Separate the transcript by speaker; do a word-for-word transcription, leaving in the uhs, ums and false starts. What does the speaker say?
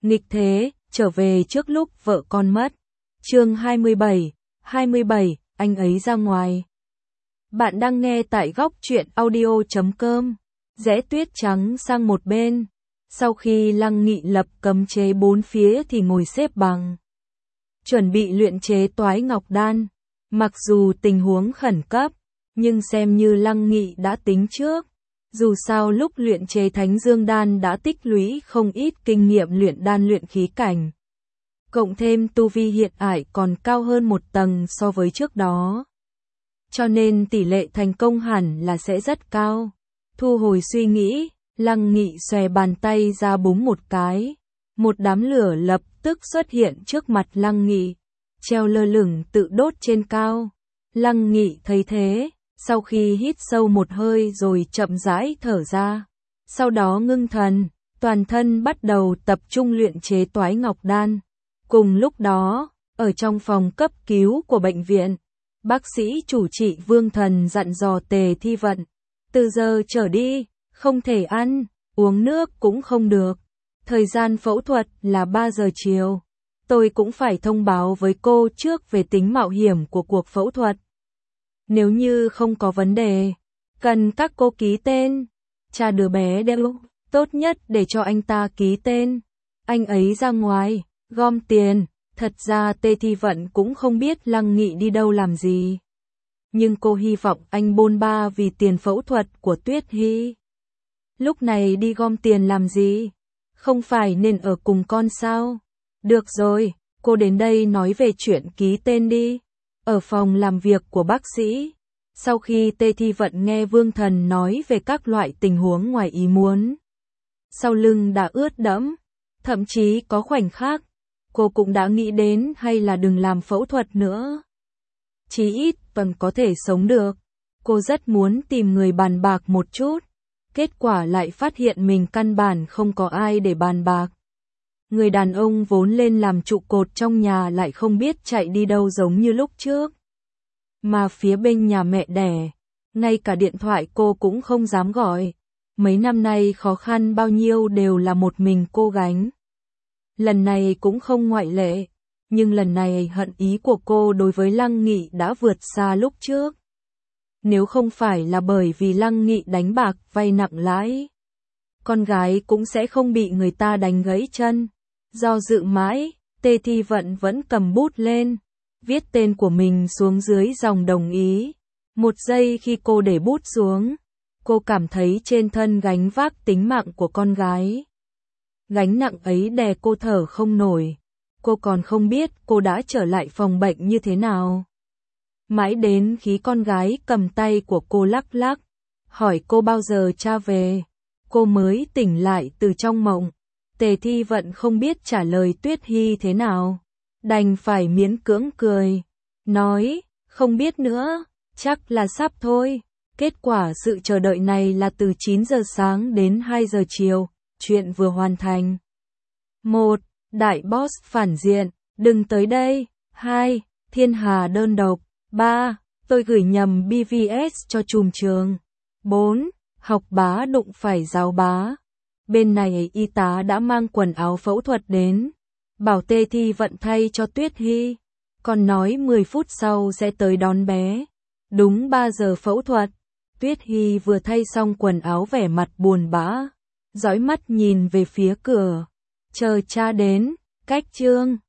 Speaker 1: Nghịch thế, trở về trước lúc vợ con mất. Chương hai mươi bảy, hai mươi bảy, anh ấy ra ngoài. Bạn đang nghe tại góc truyện audio chấm com. Rẽ tuyết trắng sang một bên. Sau khi Lăng Nghị lập cấm chế bốn phía thì ngồi xếp bằng. Chuẩn bị luyện chế toái ngọc đan. Mặc dù tình huống khẩn cấp, nhưng xem như Lăng Nghị đã tính trước. Dù sao lúc luyện chế Thánh Dương đan đã tích lũy không ít kinh nghiệm luyện đan luyện khí cảnh. Cộng thêm tu vi hiện tại còn cao hơn một tầng so với trước đó. Cho nên tỷ lệ thành công hẳn là sẽ rất cao. Thu hồi suy nghĩ, Lăng Nghị xòe bàn tay ra búng một cái. Một đám lửa lập tức xuất hiện trước mặt Lăng Nghị, treo lơ lửng tự đốt trên cao. Lăng Nghị thấy thế, sau khi hít sâu một hơi rồi chậm rãi thở ra. Sau đó ngưng thần, toàn thân bắt đầu tập trung luyện chế toái ngọc đan. Cùng lúc đó, ở trong phòng cấp cứu của bệnh viện, bác sĩ chủ trị Vương Thần dặn dò Tề Thi Vận. Từ giờ trở đi, không thể ăn, uống nước cũng không được. Thời gian phẫu thuật là ba giờ chiều. Tôi cũng phải thông báo với cô trước về tính mạo hiểm của cuộc phẫu thuật. Nếu như không có vấn đề, cần các cô ký tên. Cha đứa bé đeo, tốt nhất để cho anh ta ký tên. Anh ấy ra ngoài, gom tiền. Thật ra Tề Thi Vận cũng không biết Lăng Nghị đi đâu làm gì. Nhưng cô hy vọng anh bôn ba vì tiền phẫu thuật của Tuyết Hy. Lúc này đi gom tiền làm gì? Không phải nên ở cùng con sao? Được rồi, cô đến đây nói về chuyện ký tên đi. Ở phòng làm việc của bác sĩ, sau khi Tề Thi Vận nghe Vương Thần nói về các loại tình huống ngoài ý muốn, sau lưng đã ướt đẫm, thậm chí có khoảnh khắc, cô cũng đã nghĩ đến hay là đừng làm phẫu thuật nữa. Chí ít vẫn có thể sống được. Cô rất muốn tìm người bàn bạc một chút, kết quả lại phát hiện mình căn bản không có ai để bàn bạc. Người đàn ông vốn lên làm trụ cột trong nhà lại không biết chạy đi đâu giống như lúc trước. Mà phía bên nhà mẹ đẻ, ngay cả điện thoại cô cũng không dám gọi. Mấy năm nay khó khăn bao nhiêu đều là một mình cô gánh. Lần này cũng không ngoại lệ, nhưng lần này hận ý của cô đối với Lăng Nghị đã vượt xa lúc trước. Nếu không phải là bởi vì Lăng Nghị đánh bạc vay nặng lãi, con gái cũng sẽ không bị người ta đánh gãy chân. Do dự mãi, Tề Thi Vận vẫn cầm bút lên, viết tên của mình xuống dưới dòng đồng ý. Một giây khi cô để bút xuống, cô cảm thấy trên thân gánh vác tính mạng của con gái. Gánh nặng ấy đè cô thở không nổi. Cô còn không biết cô đã trở lại phòng bệnh như thế nào. Mãi đến khi con gái cầm tay của cô lắc lắc, hỏi cô bao giờ cha về, cô mới tỉnh lại từ trong mộng. Tề Thi Vận không biết trả lời Tuyết Hy thế nào, đành phải miễn cưỡng cười, nói, không biết nữa, chắc là sắp thôi. Kết quả sự chờ đợi này là từ chín giờ sáng đến hai giờ chiều, chuyện vừa hoàn thành. một. Đại boss phản diện, đừng tới đây. hai. Thiên hà đơn độc. ba. Tôi gửi nhầm bê vê ét cho trùm trường. bốn. Học bá đụng phải giáo bá. Bên này y tá đã mang quần áo phẫu thuật đến, bảo Tề Thi Vận thay cho Tuyết Hy, còn nói mười phút sau sẽ tới đón bé. Đúng ba giờ phẫu thuật, Tuyết Hy vừa thay xong quần áo vẻ mặt buồn bã, dõi mắt nhìn về phía cửa, chờ cha đến. Cách chương